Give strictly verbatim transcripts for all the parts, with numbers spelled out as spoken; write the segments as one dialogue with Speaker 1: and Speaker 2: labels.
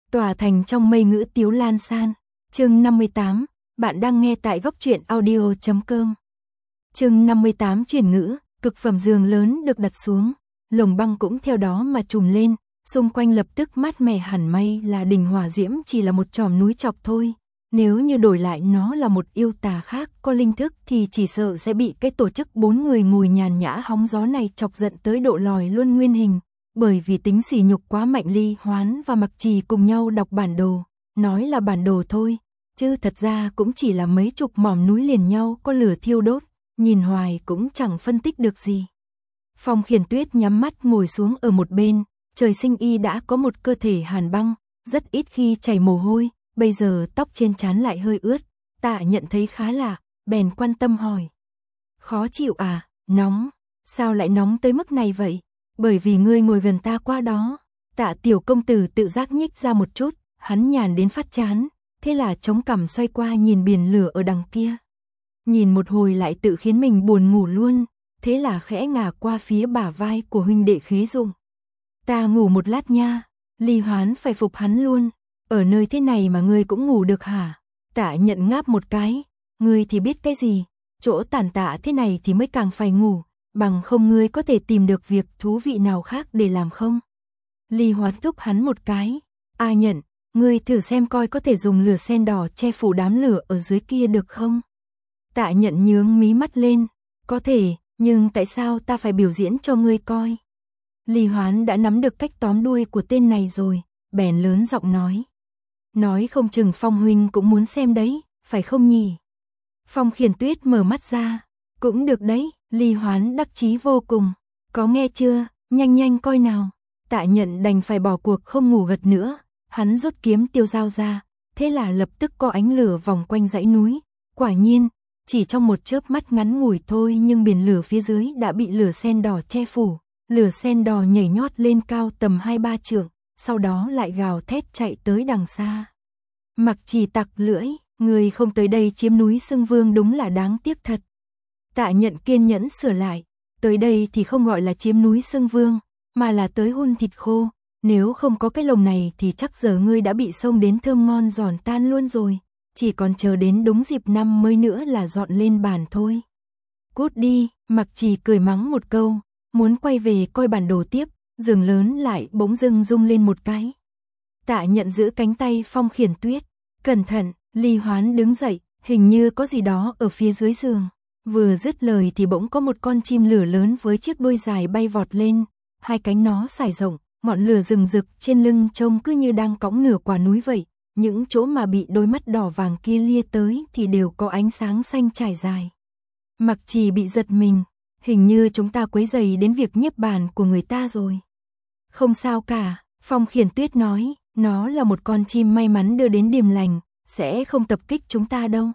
Speaker 1: Tòa thành trong mây ngữ tiếu lan san. Chương năm mươi tám, bạn đang nghe tại góc truyện audio chấm com. Chương năm mươi tám chuyển ngữ, cực phẩm giường lớn được đặt xuống, lồng băng cũng theo đó mà trùm lên, xung quanh lập tức mát mẻ hẳn. May là đỉnh hỏa diễm chỉ là một chòm núi chọc thôi, nếu như đổi lại nó là một yêu tà khác có linh thức thì chỉ sợ sẽ bị cái tổ chức bốn người ngồi nhàn nhã hóng gió này chọc giận tới độ lòi luôn nguyên hình. Bởi vì tính sỉ nhục quá mạnh, Ly Hoán và Mặc Trì cùng nhau đọc bản đồ, nói là bản đồ thôi, chứ thật ra cũng chỉ là mấy chục mỏm núi liền nhau có lửa thiêu đốt, nhìn hoài cũng chẳng phân tích được gì. Phong Khiển Tuyết nhắm mắt ngồi xuống ở một bên, trời sinh y đã có một cơ thể hàn băng, rất ít khi chảy mồ hôi, bây giờ tóc trên trán lại hơi ướt, Tạ Nhận thấy khá lạ, bèn quan tâm hỏi. Khó chịu à, nóng, sao lại nóng tới mức này vậy? Bởi vì ngươi ngồi gần ta qua đó. Tạ tiểu công tử tự giác nhích ra một chút, hắn nhàn đến phát chán, thế là chống cằm xoay qua nhìn biển lửa ở đằng kia. Nhìn một hồi lại tự khiến mình buồn ngủ luôn, thế là khẽ ngả qua phía bả vai của huynh đệ Khế Dụng. Ta ngủ một lát nha. Ly Hoán phải phục hắn luôn, ở nơi thế này mà ngươi cũng ngủ được hả? Tạ Nhận ngáp một cái, ngươi thì biết cái gì, chỗ tàn tạ thế này thì mới càng phải ngủ. Bằng không ngươi có thể tìm được việc thú vị nào khác để làm không? Ly Hoán thúc hắn một cái. A Nhận, ngươi thử xem coi có thể dùng lửa sen đỏ che phủ đám lửa ở dưới kia được không? Tạ Nhận nhướng mí mắt lên. Có thể, nhưng tại sao ta phải biểu diễn cho ngươi coi? Ly Hoán đã nắm được cách tóm đuôi của tên này rồi, bèn lớn giọng nói. Nói không chừng Phong huynh cũng muốn xem đấy, phải không nhỉ? Phong Khiển Tuyết mở mắt ra. Cũng được đấy. Ly Hoán đắc chí vô cùng. Có nghe chưa, nhanh nhanh coi nào. Tạ Nhận đành phải bỏ cuộc không ngủ gật nữa, hắn rút kiếm tiêu dao ra, thế là lập tức có ánh lửa vòng quanh dãy núi. Quả nhiên, chỉ trong một chớp mắt ngắn ngủi thôi nhưng biển lửa phía dưới đã bị lửa sen đỏ che phủ. Lửa sen đỏ nhảy nhót lên cao tầm hai ba trượng, sau đó lại gào thét chạy tới đằng xa. Mặc Trì tặc lưỡi, người không tới đây chiếm núi Xưng Vương đúng là đáng tiếc thật. Tạ Nhận kiên nhẫn sửa lại, tới đây thì không gọi là chiếm núi Xưng Vương, mà là tới hun thịt khô, nếu không có cái lồng này thì chắc giờ ngươi đã bị xông đến thơm ngon giòn tan luôn rồi, chỉ còn chờ đến đúng dịp năm mới nữa là dọn lên bàn thôi. Cút đi, Mặc Trì cười mắng một câu, muốn quay về coi bản đồ tiếp, giường lớn lại bỗng dưng rung lên một cái. Tạ Nhận giữ cánh tay Phong Khiển Tuyết, cẩn thận. Ly Hoán đứng dậy, hình như có gì đó ở phía dưới giường. Vừa dứt lời thì bỗng có một con chim lửa lớn với chiếc đuôi dài bay vọt lên, hai cánh nó sải rộng, ngọn lửa rừng rực trên lưng trông cứ như đang cõng nửa quả núi vậy, những chỗ mà bị đôi mắt đỏ vàng kia lia tới thì đều có ánh sáng xanh trải dài. Mặc Trì bị giật mình, hình như chúng ta quấy rầy đến việc nhiếp bàn của người ta rồi. Không sao cả, Phong Khiển Tuyết nói, nó là một con chim may mắn đưa đến điềm lành, sẽ không tập kích chúng ta đâu.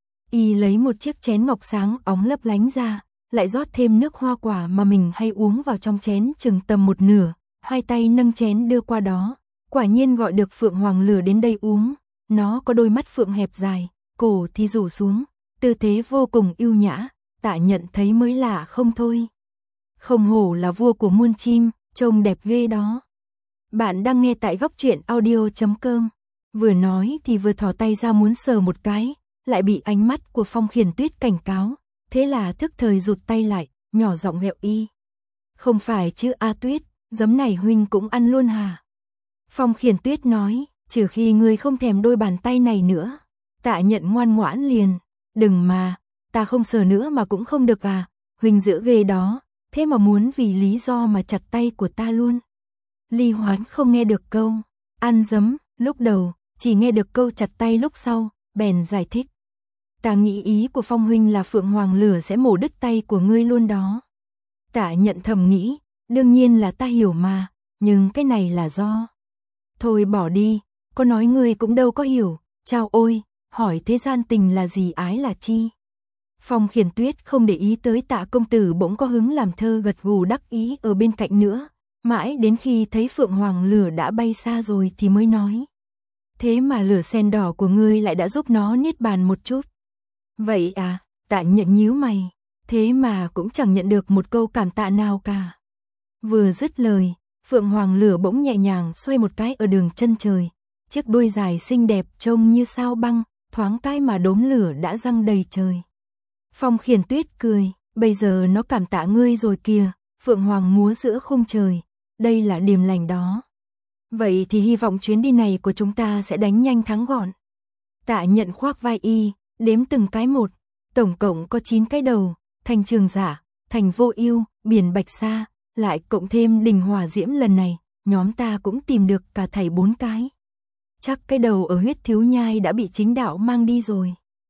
Speaker 1: Y lấy một chiếc chén ngọc sáng óng lấp lánh ra, lại rót thêm nước hoa quả mà mình hay uống vào trong chén chừng tầm một nửa, hai tay nâng chén đưa qua đó, quả nhiên gọi được Phượng Hoàng lửa đến đây uống. Nó có đôi mắt phượng hẹp dài, cổ thì rủ xuống, tư thế vô cùng yêu nhã, Tạ Nhận thấy mới lạ không thôi. Không hổ là vua của muôn chim, trông đẹp ghê đó. Bạn đang nghe tại góc truyện audio chấm com. Vừa nói thì vừa thò tay ra muốn sờ một cái, lại bị ánh mắt của Phong Khiển Tuyết cảnh cáo, thế là thức thời rụt tay lại, nhỏ giọng ghẹo y. Không phải chứ A Tuyết, giấm này huynh cũng ăn luôn hả? Phong Khiển Tuyết nói, trừ khi ngươi không thèm đôi bàn tay này nữa. Tạ Nhận ngoan ngoãn liền, đừng mà, ta không sờ nữa mà cũng không được à, huynh giữ ghê đó, thế mà muốn vì lý do mà chặt tay của ta luôn. Ly Hoán không nghe được câu ăn giấm, lúc đầu, chỉ nghe được câu chặt tay lúc sau, bèn giải thích. Ta nghĩ ý của Phong huynh là Phượng Hoàng lửa sẽ mổ đứt tay của ngươi luôn đó. Tạ Nhận thầm nghĩ, đương nhiên là ta hiểu mà, nhưng cái này là do. Thôi bỏ đi, có nói ngươi cũng đâu có hiểu, chao ôi, hỏi thế gian tình là gì ái là chi. Phong Khiển Tuyết không để ý tới Tạ công tử bỗng có hứng làm thơ gật gù đắc ý ở bên cạnh nữa, mãi đến khi thấy Phượng Hoàng lửa đã bay xa rồi thì mới nói. Thế mà lửa sen đỏ của ngươi lại đã giúp nó niết bàn một chút. Vậy à, Tạ Nhận nhíu mày, thế mà cũng chẳng nhận được một câu cảm tạ nào cả. Vừa dứt lời, Phượng Hoàng lửa bỗng nhẹ nhàng xoay một cái ở đường chân trời, chiếc đuôi dài xinh đẹp trông như sao băng, thoáng cái mà đốm lửa đã răng đầy trời. Phong Khiển Tuyết cười, bây giờ nó cảm tạ ngươi rồi kìa, phượng hoàng múa giữa khung trời, đây là điềm lành đó. Vậy thì hy vọng chuyến đi này của chúng ta sẽ đánh nhanh thắng gọn. Tạ Nhận khoác vai y, đếm từng cái một, tổng cộng có chín cái đầu, Thành Trường Giả, Thành Vô Ưu, Biển Bạch Sa, lại cộng thêm Đình Hỏa Diễm lần này, nhóm ta cũng tìm được cả thảy bốn cái. Chắc cái đầu ở Huyết Thiếu Nhai đã bị chính đạo mang đi rồi.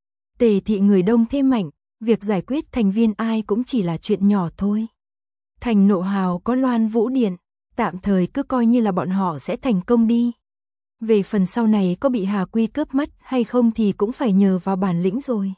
Speaker 1: Tề thị người đông thêm mạnh, việc giải quyết thành viên ai cũng chỉ là chuyện nhỏ thôi. Thành Nộ Hào có Loan Vũ Điện, tạm thời cứ coi như là bọn họ sẽ thành công đi. Về phần sau này có bị Hà Quy cướp mất hay không thì cũng phải nhờ vào bản lĩnh rồi.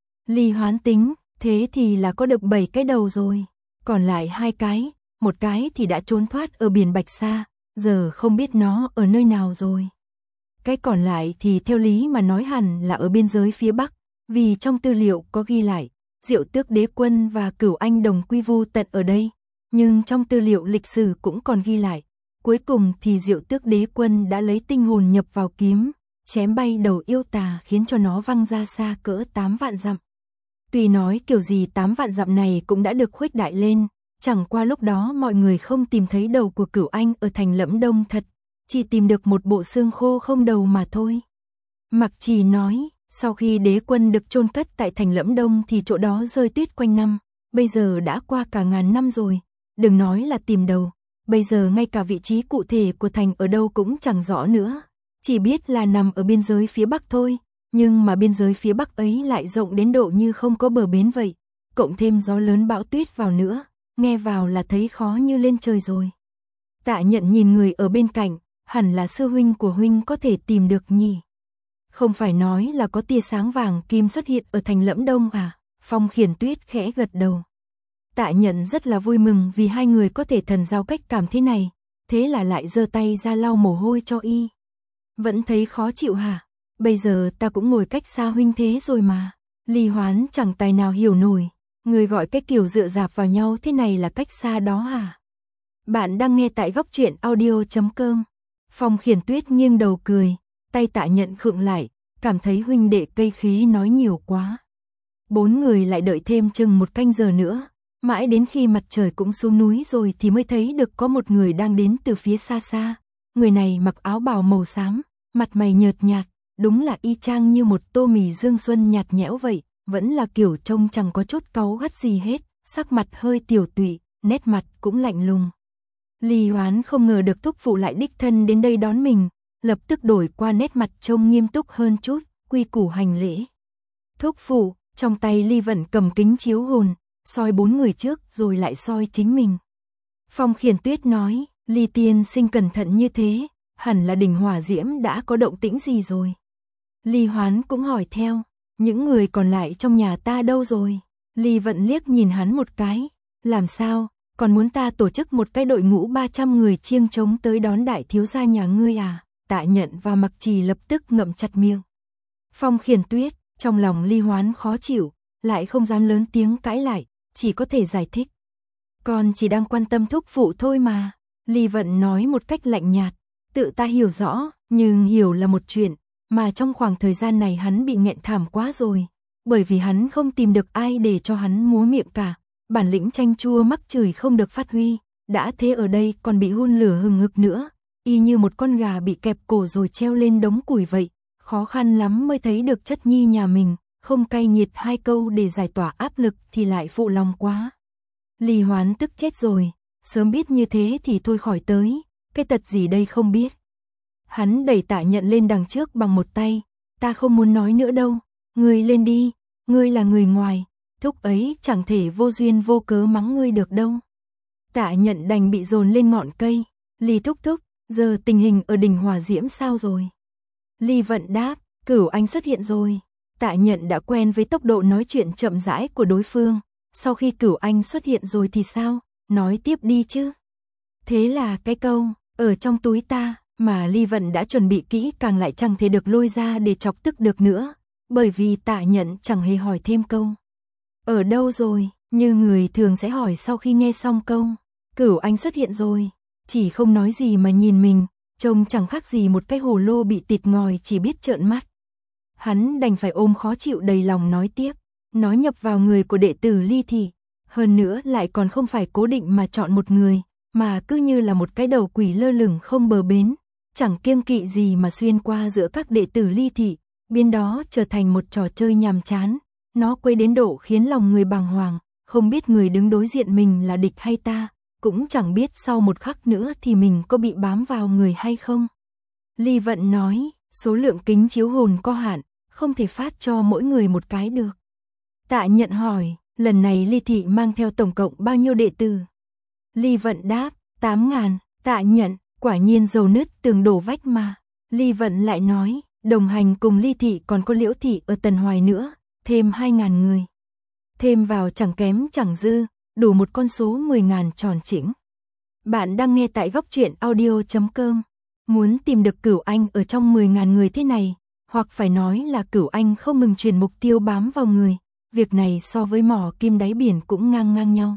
Speaker 1: Ly Hoán tính, thế thì là có được bảy cái đầu rồi, còn lại hai cái, một cái thì đã trốn thoát ở Biển Bạch Sa, giờ không biết nó ở nơi nào rồi. Cái còn lại thì theo lý mà nói hẳn là ở biên giới phía Bắc, vì trong tư liệu có ghi lại, Diệu Tước Đế Quân và Cửu Anh đồng quy vu tận ở đây, nhưng trong tư liệu lịch sử cũng còn ghi lại, cuối cùng thì Diệu Tước Đế Quân đã lấy tinh hồn nhập vào kiếm, chém bay đầu yêu tà khiến cho nó văng ra xa cỡ tám vạn dặm. Tuy nói kiểu gì tám vạn dặm này cũng đã được khuếch đại lên, chẳng qua lúc đó mọi người không tìm thấy đầu của Cửu Anh ở thành Lẫm Đông thật, chỉ tìm được một bộ xương khô không đầu mà thôi. Mặc Trì nói, sau khi đế quân được chôn cất tại thành Lẫm Đông thì chỗ đó rơi tuyết quanh năm, bây giờ đã qua cả ngàn năm rồi, đừng nói là tìm đầu, bây giờ ngay cả vị trí cụ thể của thành ở đâu cũng chẳng rõ nữa, chỉ biết là nằm ở biên giới phía Bắc thôi, nhưng mà biên giới phía Bắc ấy lại rộng đến độ như không có bờ bến vậy, cộng thêm gió lớn bão tuyết vào nữa, nghe vào là thấy khó như lên trời rồi. Tạ Nhận nhìn người ở bên cạnh, hẳn là sư huynh của huynh có thể tìm được nhỉ? Không phải nói là có tia sáng vàng kim xuất hiện ở thành Lẫm Đông à? Phong Khiển Tuyết khẽ gật đầu. Tạ Nhận rất là vui mừng vì hai người có thể thần giao cách cảm thế này, thế là lại giơ tay ra lau mồ hôi cho y. Vẫn thấy khó chịu hả? Bây giờ ta cũng ngồi cách xa huynh thế rồi mà. Ly Hoán chẳng tài nào hiểu nổi, người gọi cái kiểu dựa dạp vào nhau thế này là cách xa đó à? Bạn đang nghe tại góc truyện audio chấm com. Phong Khiển Tuyết nghiêng đầu cười, tay Tạ Nhận khựng lại, cảm thấy huynh đệ cây khí nói nhiều quá. Bốn người lại đợi thêm chừng một canh giờ nữa, mãi đến khi mặt trời cũng xuống núi rồi thì mới thấy được có một người đang đến từ phía xa xa. Người này mặc áo bào màu xám, mặt mày nhợt nhạt, đúng là y chang như một tô mì dương xuân nhạt nhẽo vậy, vẫn là kiểu trông chẳng có chút cáu gắt gì hết, sắc mặt hơi tiểu tụy, nét mặt cũng lạnh lùng. Ly Hoán không ngờ được thúc phụ lại đích thân đến đây đón mình, lập tức đổi qua nét mặt trông nghiêm túc hơn chút, quy củ hành lễ. Thúc phụ, trong tay Ly Vận cầm kính chiếu hồn, soi bốn người trước rồi lại soi chính mình. Phong Khiển Tuyết nói, Ly tiên sinh cẩn thận như thế, hẳn là Đình Hỏa Diễm đã có động tĩnh gì rồi. Ly Hoán cũng hỏi theo, những người còn lại trong nhà ta đâu rồi? Ly Vận liếc nhìn hắn một cái, làm sao, còn muốn ta tổ chức một cái đội ngũ ba trăm người chiêng trống tới đón đại thiếu gia nhà ngươi à? Tạ Nhận và Mặc Trì lập tức ngậm chặt miệng. Phong Khiển Tuyết, trong lòng Ly Hoán khó chịu, lại không dám lớn tiếng cãi lại, chỉ có thể giải thích. Con chỉ đang quan tâm thúc phụ thôi mà. Ly Vận nói một cách lạnh nhạt, tự ta hiểu rõ, nhưng hiểu là một chuyện, mà trong khoảng thời gian này hắn bị nghẹn thảm quá rồi, bởi vì hắn không tìm được ai để cho hắn múa miệng cả, bản lĩnh chanh chua mắc chửi không được phát huy, đã thế ở đây còn bị hun lửa hừng hực nữa, y như một con gà bị kẹp cổ rồi treo lên đống củi vậy, khó khăn lắm mới thấy được chất nhi nhà mình, không cay nghiệt hai câu để giải tỏa áp lực thì lại phụ lòng quá. Ly Hoán tức chết rồi, sớm biết như thế thì thôi khỏi tới, cái tật gì đây không biết. Hắn đẩy Tạ Nhận lên đằng trước bằng một tay, ta không muốn nói nữa đâu, ngươi lên đi, ngươi là người ngoài, thúc ấy chẳng thể vô duyên vô cớ mắng ngươi được đâu. Tạ Nhận đành bị dồn lên ngọn cây, Ly thúc thúc, giờ tình hình ở Đình Hỏa Diễm sao rồi? Ly Vận đáp, Cửu Anh xuất hiện rồi. Tạ Nhận đã quen với tốc độ nói chuyện chậm rãi của đối phương, sau khi Cửu Anh xuất hiện rồi thì sao? Nói tiếp đi chứ. Thế là cái câu, ở trong túi ta, mà Ly Vận đã chuẩn bị kỹ càng lại chẳng thể được lôi ra để chọc tức được nữa, bởi vì Tạ Nhận chẳng hề hỏi thêm câu. Ở đâu rồi, như người thường sẽ hỏi sau khi nghe xong câu, Cửu Anh xuất hiện rồi, chỉ không nói gì mà nhìn mình, trông chẳng khác gì một cái hồ lô bị tịt ngòi chỉ biết trợn mắt. Hắn đành phải ôm khó chịu đầy lòng nói tiếp, nó nhập vào người của đệ tử Ly Thị, hơn nữa lại còn không phải cố định mà chọn một người, mà cứ như là một cái đầu quỷ lơ lửng không bờ bến, chẳng kiêng kỵ gì mà xuyên qua giữa các đệ tử Ly Thị, biến đó trở thành một trò chơi nhàm chán, nó quấy đến độ khiến lòng người bàng hoàng, không biết người đứng đối diện mình là địch hay ta, cũng chẳng biết sau một khắc nữa thì mình có bị bám vào người hay không. Ly Vận nói, số lượng kính chiếu hồn có hạn, không thể phát cho mỗi người một cái được. Tạ Nhận hỏi, lần này Ly Thị mang theo tổng cộng bao nhiêu đệ tử? Ly Vận đáp, tám ngàn. Tạ Nhận, quả nhiên dầu nứt tường đổ vách mà. Ly Vận lại nói, đồng hành cùng Ly Thị còn có Liễu Thị ở Tần Hoài nữa, thêm hai ngàn người. Thêm vào chẳng kém chẳng dư, đủ một con số mười ngàn tròn chỉnh. Bạn đang nghe tại góc truyện audio chấm com. Muốn tìm được Cửu Anh ở trong mười ngàn người thế này, hoặc phải nói là Cửu Anh không ngừng chuyển mục tiêu bám vào người, việc này so với mỏ kim đáy biển cũng ngang ngang nhau.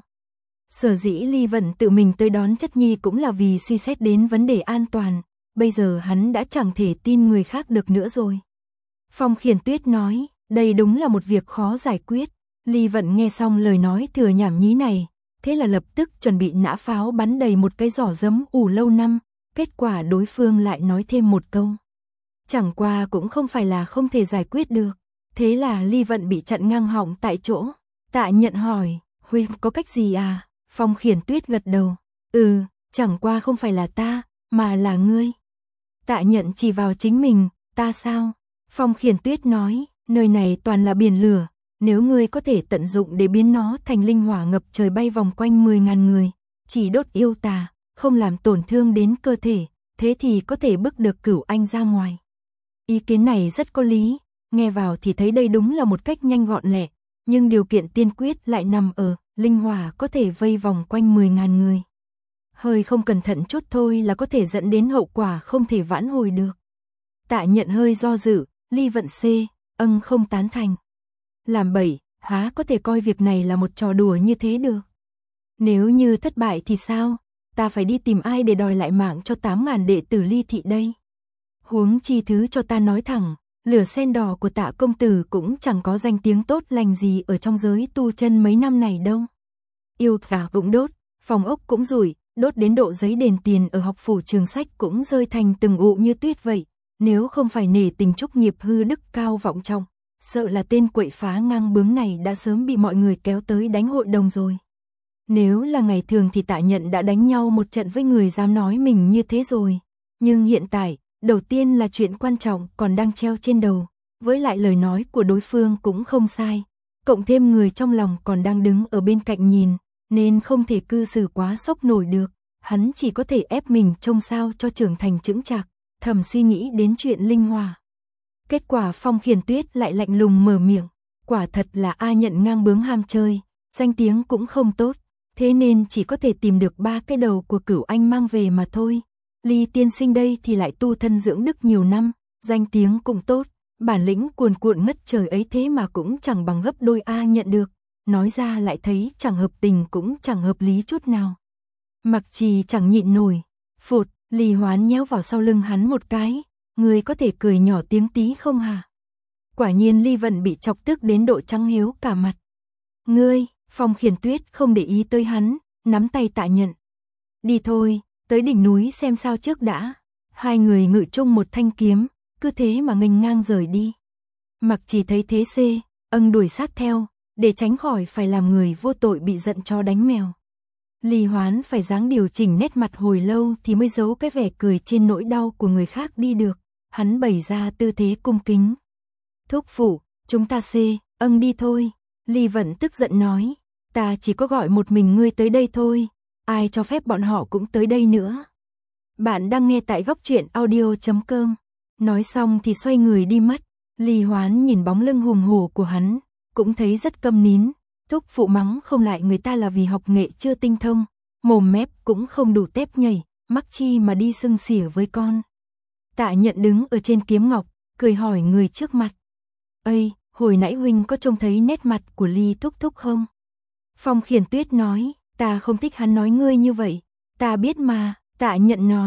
Speaker 1: Sở dĩ Ly Vận tự mình tới đón Chất Nhi cũng là vì suy xét đến vấn đề an toàn, bây giờ hắn đã chẳng thể tin người khác được nữa rồi. Phong Khiển Tuyết nói, đây đúng là một việc khó giải quyết. Ly Vận nghe xong lời nói thừa nhảm nhí này, thế là lập tức chuẩn bị nã pháo bắn đầy một cái giỏ giấm ủ lâu năm, kết quả đối phương lại nói thêm một câu. Chẳng qua cũng không phải là không thể giải quyết được, thế là Ly Vận bị chặn ngang họng tại chỗ. Tạ Nhận hỏi, Huynh có cách gì à? Phong Khiển Tuyết gật đầu, ừ, chẳng qua không phải là ta, mà là ngươi. Tạ Nhận chỉ vào chính mình, ta sao? Phong Khiển Tuyết nói, nơi này toàn là biển lửa, nếu ngươi có thể tận dụng để biến nó thành linh hỏa ngập trời bay vòng quanh mười ngàn người, chỉ đốt yêu tà, không làm tổn thương đến cơ thể, thế thì có thể bức được Cửu Anh ra ngoài. Ý kiến này rất có lý, nghe vào thì thấy đây đúng là một cách nhanh gọn lẹ, nhưng điều kiện tiên quyết lại nằm ở linh hỏa có thể vây vòng quanh mười ngàn người. Hơi không cẩn thận chút thôi là có thể dẫn đến hậu quả không thể vãn hồi được. Tạ Nhận hơi do dự, Ly Vận C, âng không tán thành. Làm bậy, há có thể coi việc này là một trò đùa như thế được. Nếu như thất bại thì sao? Ta phải đi tìm ai để đòi lại mạng cho tám ngàn đệ tử Ly Thị đây? Huống chi thứ cho ta nói thẳng, lửa sen đỏ của Tạ công tử cũng chẳng có danh tiếng tốt lành gì ở trong giới tu chân mấy năm này đâu. Yêu tà cũng đốt, phòng ốc cũng rủi, đốt đến độ giấy đền tiền ở học phủ Trường Sách cũng rơi thành từng ụ như tuyết vậy. Nếu không phải nể tình trúc nghiệp hư đức cao vọng trọng, sợ là tên quậy phá ngang bướng này đã sớm bị mọi người kéo tới đánh hội đồng rồi. Nếu là ngày thường thì Tạ Nhận đã đánh nhau một trận với người dám nói mình như thế rồi. Nhưng hiện tại, đầu tiên là chuyện quan trọng còn đang treo trên đầu, với lại lời nói của đối phương cũng không sai. Cộng thêm người trong lòng còn đang đứng ở bên cạnh nhìn, nên không thể cư xử quá sốc nổi được. Hắn chỉ có thể ép mình trông sao cho trưởng thành chững chạc, thầm suy nghĩ đến chuyện linh hỏa. Kết quả Phong Khiển Tuyết lại lạnh lùng mở miệng, quả thật là A Nhận ngang bướng ham chơi, danh tiếng cũng không tốt, thế nên chỉ có thể tìm được ba cái đầu của Cửu Anh mang về mà thôi. Ly tiên sinh đây thì lại tu thân dưỡng đức nhiều năm, danh tiếng cũng tốt, bản lĩnh cuồn cuộn ngất trời ấy thế mà cũng chẳng bằng gấp đôi A Nhận được, nói ra lại thấy chẳng hợp tình cũng chẳng hợp lý chút nào. Mặc Trì chẳng nhịn nổi, phụt, Ly Hoán nhéo vào sau lưng hắn một cái, người có thể cười nhỏ tiếng tí không hả? Quả nhiên Ly Vận bị chọc tức đến độ trắng hiếu cả mặt. Ngươi, Phong Khiển Tuyết không để ý tới hắn, nắm tay Tạ Nhận. Đi thôi, tới đỉnh núi xem sao trước đã. Hai người ngự chung một thanh kiếm, cứ thế mà nghênh ngang rời đi. Mặc Trì thấy thế xê, âng đuổi sát theo, để tránh khỏi phải làm người vô tội bị giận cho đánh mèo. Ly Hoán phải dáng điều chỉnh nét mặt hồi lâu thì mới giấu cái vẻ cười trên nỗi đau của người khác đi được. Hắn bày ra tư thế cung kính. Thúc phụ, chúng ta xê, âng đi thôi. Ly Vận tức giận nói, ta chỉ có gọi một mình ngươi tới đây thôi, ai cho phép bọn họ cũng tới đây nữa. Bạn đang nghe tại góc truyện audio chấm com. Nói xong thì xoay người đi mất. Ly Hoán nhìn bóng lưng hùng hổ của hắn, cũng thấy rất câm nín. Thúc phụ mắng không lại người ta là vì học nghệ chưa tinh thông, mồm mép cũng không đủ tép nhảy, mắc chi mà đi xưng xỉa với con. Tạ Nhận đứng ở trên kiếm ngọc, cười hỏi người trước mặt. Ây, hồi nãy huynh có trông thấy nét mặt của Ly thúc thúc không? Phong Khiển Tuyết nói, ta không thích hắn nói ngươi như vậy, ta biết mà. Tạ Nhận nói,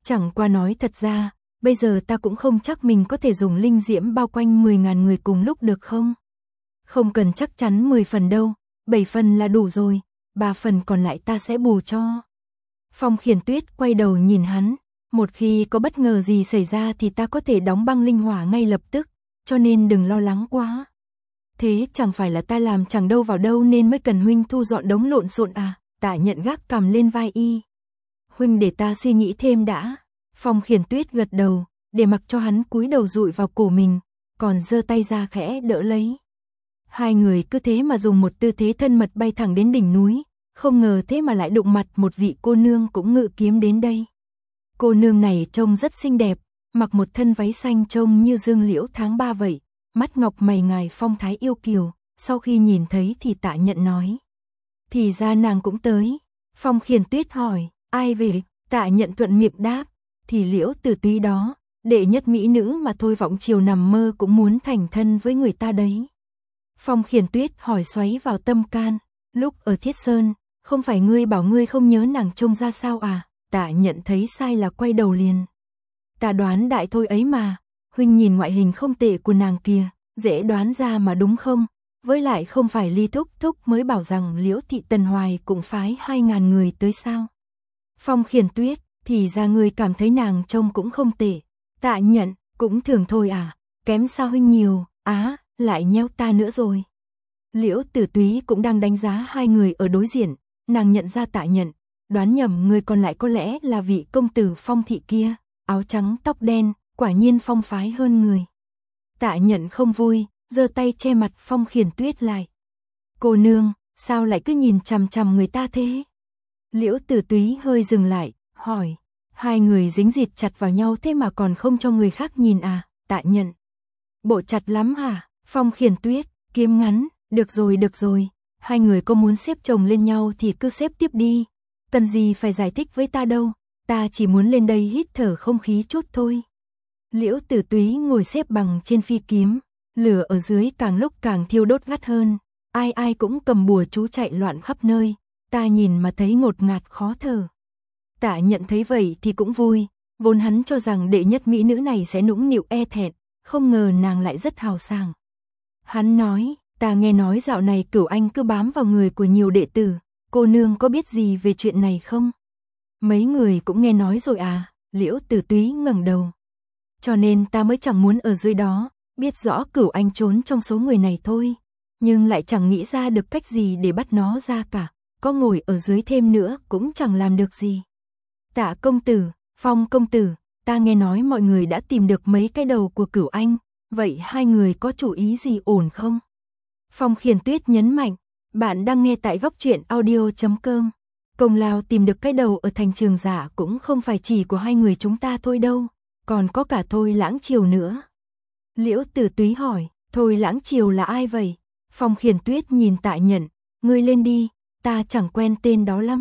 Speaker 1: Chẳng qua nói thật ra, bây giờ ta cũng không chắc mình có thể dùng linh diễm bao quanh mười ngàn người cùng lúc được không? Không cần chắc chắn mười phần đâu, bảy phần là đủ rồi, ba phần còn lại ta sẽ bù cho. Phong Khiển Tuyết quay đầu nhìn hắn, một khi có bất ngờ gì xảy ra thì ta có thể đóng băng linh hỏa ngay lập tức, cho nên đừng lo lắng quá. Thế chẳng phải là ta làm chẳng đâu vào đâu nên mới cần huynh thu dọn đống lộn xộn à? Tạ Nhận gác cằm lên vai y. Huynh để ta suy nghĩ thêm đã. Phong Khiển Tuyết gật đầu, để mặc cho hắn cúi đầu dụi vào cổ mình, còn giơ tay ra khẽ đỡ lấy. Hai người cứ thế mà dùng một tư thế thân mật bay thẳng đến đỉnh núi, không ngờ thế mà lại đụng mặt một vị cô nương cũng ngự kiếm đến đây. Cô nương này trông rất xinh đẹp, mặc một thân váy xanh trông như dương liễu tháng ba vậy, mắt ngọc mày ngài phong thái yêu kiều, sau khi nhìn thấy thì Tạ Nhận nói. Thì ra nàng cũng tới. Phong Khiển Tuyết hỏi, ai về? Tạ Nhận thuận miệng đáp, thì Liễu Tử Túy đó, đệ nhất mỹ nữ mà Thôi Vọng Chiều nằm mơ cũng muốn thành thân với người ta đấy. Phong Khiển Tuyết hỏi xoáy vào tâm can, lúc ở Thiết Sơn, không phải ngươi bảo ngươi không nhớ nàng trông ra sao à? Tạ Nhận thấy sai là quay đầu liền. Ta đoán đại thôi ấy mà, huynh nhìn ngoại hình không tệ của nàng kia, dễ đoán ra mà đúng không? Với lại không phải Ly Thúc Thúc mới bảo rằng Liễu Thị Tần Hoài cũng phái hai ngàn người tới sao? Phong Khiển Tuyết, thì ra ngươi cảm thấy nàng trông cũng không tệ. Tạ Nhận, cũng thường thôi à, kém sao huynh nhiều, á, lại nheo ta nữa rồi. Liễu Tử Túy cũng đang đánh giá hai người ở đối diện, nàng nhận ra Tạ Nhận, đoán nhầm người còn lại có lẽ là vị công tử Phong thị kia, áo trắng tóc đen, quả nhiên phong phái hơn người. Tạ Nhận không vui, giơ tay che mặt Phong Khiển Tuyết lại. Cô nương, sao lại cứ nhìn chằm chằm người ta thế? Liễu Tử Túy hơi dừng lại, hỏi, hai người dính dịt chặt vào nhau thế mà còn không cho người khác nhìn à? Tạ Nhận, bộ chặt lắm hả? Phong Khiển Tuyết, kiếm ngắn, được rồi được rồi, hai người có muốn xếp chồng lên nhau thì cứ xếp tiếp đi, cần gì phải giải thích với ta đâu, ta chỉ muốn lên đây hít thở không khí chút thôi. Liễu Tử Túy ngồi xếp bằng trên phi kiếm, lửa ở dưới càng lúc càng thiêu đốt ngắt hơn, ai ai cũng cầm bùa chú chạy loạn khắp nơi, ta nhìn mà thấy ngột ngạt khó thở. Tạ Nhận thấy vậy thì cũng vui, vốn hắn cho rằng đệ nhất mỹ nữ này sẽ nũng nịu e thẹn, không ngờ nàng lại rất hào sảng. Hắn nói, ta nghe nói dạo này Cửu Anh cứ bám vào người của nhiều đệ tử, cô nương có biết gì về chuyện này không? Mấy người cũng nghe nói rồi à? Liễu Tử Túy ngẩng đầu. Cho nên ta mới chẳng muốn ở dưới đó, biết rõ Cửu Anh trốn trong số người này thôi, nhưng lại chẳng nghĩ ra được cách gì để bắt nó ra cả, có ngồi ở dưới thêm nữa cũng chẳng làm được gì. Tạ công tử, Phong công tử, ta nghe nói mọi người đã tìm được mấy cái đầu của Cửu Anh, vậy hai người có chủ ý gì ổn không? Phong Khiển Tuyết nhấn mạnh, bạn đang nghe tại góc truyện audio chấm com. Công lao tìm được cái đầu ở thành Trường Giả cũng không phải chỉ của hai người chúng ta thôi đâu, còn có cả Thôi Lãng Triều nữa. Liễu Tử Túy hỏi, Thôi Lãng Triều là ai vậy? Phong Khiển Tuyết nhìn Tạ Nhận, ngươi lên đi, ta chẳng quen tên đó lắm.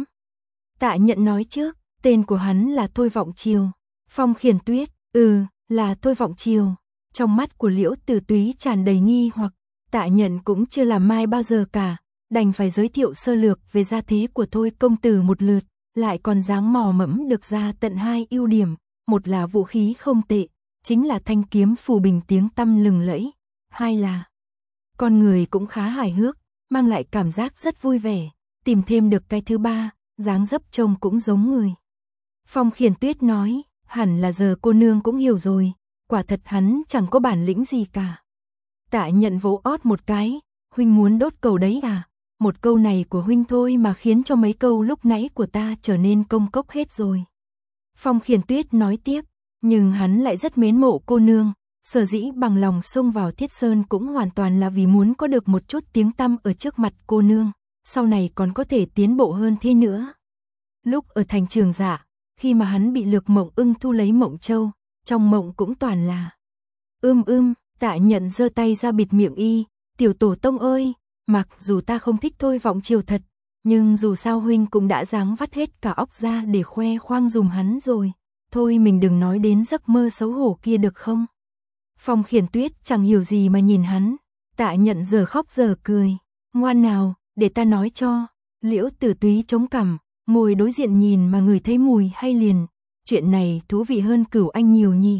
Speaker 1: Tạ Nhận nói trước, tên của hắn là Thôi Vọng Chiều. Phong Khiển Tuyết, ừ, là Thôi Vọng Chiều. Trong mắt của Liễu Tử Túy tràn đầy nghi hoặc, Tạ Nhận cũng chưa làm mai bao giờ cả, đành phải giới thiệu sơ lược về gia thế của Thôi công tử một lượt, lại còn dáng mò mẫm được ra tận hai ưu điểm, một là vũ khí không tệ, chính là thanh kiếm phù bình tiếng tăm lừng lẫy, hai là con người cũng khá hài hước, mang lại cảm giác rất vui vẻ, tìm thêm được cái thứ ba, dáng dấp trông cũng giống người. Phong Khiển Tuyết nói, hẳn là giờ cô nương cũng hiểu rồi, quả thật hắn chẳng có bản lĩnh gì cả. Tạ Nhận vỗ ót một cái, huynh muốn đốt cầu đấy à? Một câu này của huynh thôi mà khiến cho mấy câu lúc nãy của ta trở nên công cốc hết rồi. Phong Khiển Tuyết nói tiếp, nhưng hắn lại rất mến mộ cô nương, sở dĩ bằng lòng xông vào Thiết Sơn cũng hoàn toàn là vì muốn có được một chút tiếng tăm ở trước mặt cô nương, sau này còn có thể tiến bộ hơn thế nữa. Lúc ở thành Trường Giả, khi mà hắn bị Lược Mộng Ưng thu lấy Mộng Châu, trong mộng cũng toàn là ưm ưm. Tạ Nhận giơ tay ra bịt miệng y, tiểu tổ tông ơi, mặc dù ta không thích Thôi Vọng Chiều thật, nhưng dù sao huynh cũng đã dáng vắt hết cả óc ra để khoe khoang dùm hắn rồi, thôi mình đừng nói đến giấc mơ xấu hổ kia được không? Phong Khiển Tuyết chẳng hiểu gì mà nhìn hắn, Tạ Nhận giờ khóc giờ cười, ngoan nào, để ta nói cho. Liễu Tử Túy chống cằm, ngồi đối diện nhìn mà ngửi thấy mùi hay liền, chuyện này thú vị hơn Cửu Anh nhiều nhỉ.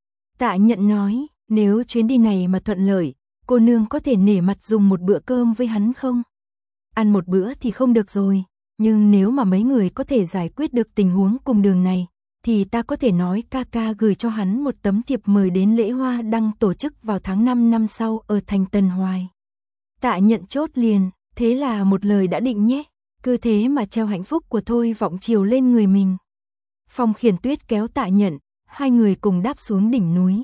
Speaker 1: Tạ Nhận nói, nếu chuyến đi này mà thuận lợi, cô nương có thể nể mặt dùng một bữa cơm với hắn không? Ăn một bữa thì không được rồi, nhưng nếu mà mấy người có thể giải quyết được tình huống cùng đường này, thì ta có thể nói ca ca gửi cho hắn một tấm thiệp mời đến lễ hoa đăng tổ chức vào tháng năm năm sau ở thành Tân Hoài. Tạ Nhận chốt liền, thế là một lời đã định nhé, cứ thế mà treo hạnh phúc của Thôi Vọng Chiều lên người mình. Phong Khiển Tuyết kéo Tạ Nhận, hai người cùng đáp xuống đỉnh núi.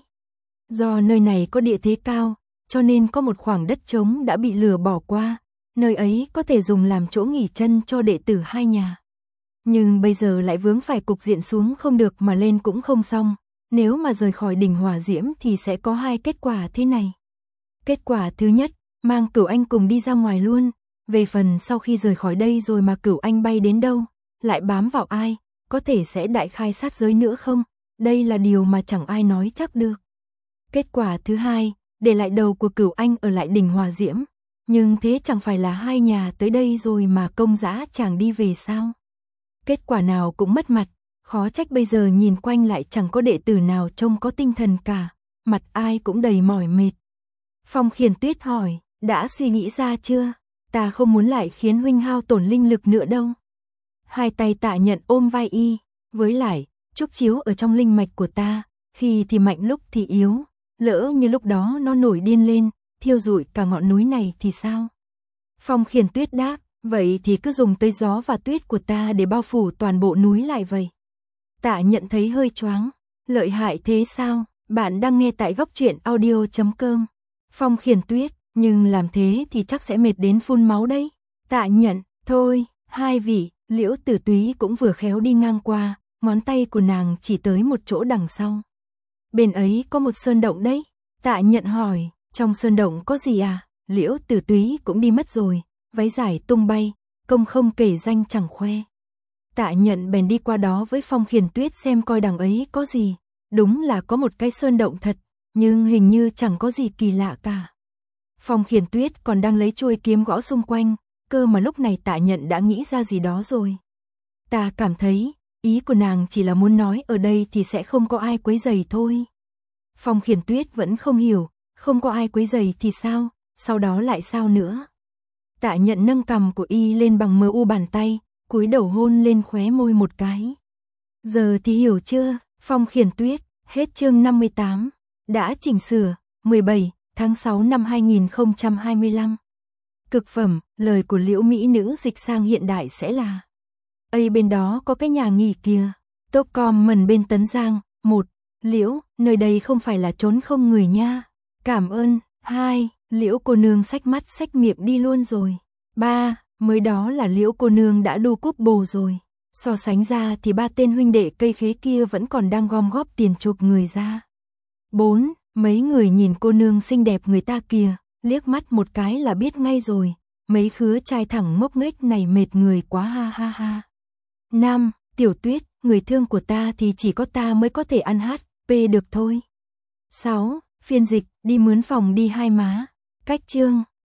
Speaker 1: Do nơi này có địa thế cao, cho nên có một khoảng đất trống đã bị lửa bỏ qua, nơi ấy có thể dùng làm chỗ nghỉ chân cho đệ tử hai nhà. Nhưng bây giờ lại vướng phải cục diện xuống không được mà lên cũng không xong, nếu mà rời khỏi đỉnh hỏa diễm thì sẽ có hai kết quả thế này. Kết quả thứ nhất, mang Cửu Anh cùng đi ra ngoài luôn, về phần sau khi rời khỏi đây rồi mà Cửu Anh bay đến đâu, lại bám vào ai, có thể sẽ đại khai sát giới nữa không, đây là điều mà chẳng ai nói chắc được. Kết quả thứ hai, để lại đầu của Cửu Anh ở lại đỉnh hỏa diễm, nhưng thế chẳng phải là hai nhà tới đây rồi mà công dã chàng đi về sao? Kết quả nào cũng mất mặt, khó trách bây giờ nhìn quanh lại chẳng có đệ tử nào trông có tinh thần cả, mặt ai cũng đầy mỏi mệt. Phong Khiển Tuyết hỏi, đã suy nghĩ ra chưa? Ta không muốn lại khiến huynh hao tổn linh lực nữa đâu. Hai tay Tạ Nhận ôm vai y, với lại, trúc chiếu ở trong linh mạch của ta, khi thì mạnh lúc thì yếu, lỡ như lúc đó nó nổi điên lên, thiêu rụi cả ngọn núi này thì sao? Phong Khiển Tuyết đáp, vậy thì cứ dùng tới gió và tuyết của ta để bao phủ toàn bộ núi lại vậy. Tạ Nhận thấy hơi choáng, lợi hại thế sao? Bạn đang nghe tại góc truyện audio chấm com. Phong Khiển Tuyết, nhưng làm thế thì chắc sẽ mệt đến phun máu đấy. Tạ Nhận, thôi, hai vị, Liễu Tử Túy cũng vừa khéo đi ngang qua, ngón tay của nàng chỉ tới một chỗ đằng sau. Bên ấy có một sơn động đấy. Tạ Nhận hỏi, trong sơn động có gì à? Liễu Tử Túy cũng đi mất rồi, váy dài tung bay, công không kể danh chẳng khoe. Tạ Nhận bèn đi qua đó với Phong Khiển Tuyết xem coi đằng ấy có gì. Đúng là có một cái sơn động thật, nhưng hình như chẳng có gì kỳ lạ cả. Phong Khiển Tuyết còn đang lấy chuôi kiếm gõ xung quanh, cơ mà lúc này Tạ Nhận đã nghĩ ra gì đó rồi. Ta cảm thấy, ý của nàng chỉ là muốn nói ở đây thì sẽ không có ai quấy rầy thôi. Phong Khiển Tuyết vẫn không hiểu, không có ai quấy rầy thì sao, sau đó lại sao nữa. Tạ Nhận nâng cằm của y lên bằng mờ u bàn tay, cúi đầu hôn lên khóe môi một cái. Giờ thì hiểu chưa? Phong Khiển Tuyết, hết chương năm mươi tám, đã chỉnh sửa, mười bảy tháng sáu năm hai nghìn không trăm hai mươi lăm. Cực phẩm, lời của Liễu Mỹ nữ dịch sang hiện đại sẽ là: Ây bên đó có cái nhà nghỉ kìa, Top comment bên Tấn Giang, một, Liễu, nơi đây không phải là trốn không người nha. Cảm ơn, hai, Liễu cô nương xách mắt xách miệng đi luôn rồi. ba, mới đó là Liễu cô nương đã đu cúp bồ rồi. So sánh ra thì ba tên huynh đệ cây khế kia vẫn còn đang gom góp tiền chuộc người ra. bốn, mấy người nhìn cô nương xinh đẹp người ta kìa, liếc mắt một cái là biết ngay rồi, mấy khứa trai thẳng ngốc nghếch này mệt người quá ha ha ha. năm, Tiểu Tuyết, người thương của ta thì chỉ có ta mới có thể ăn hát pê được thôi. sáu, phiên dịch, đi mướn phòng đi hai má. Cách chương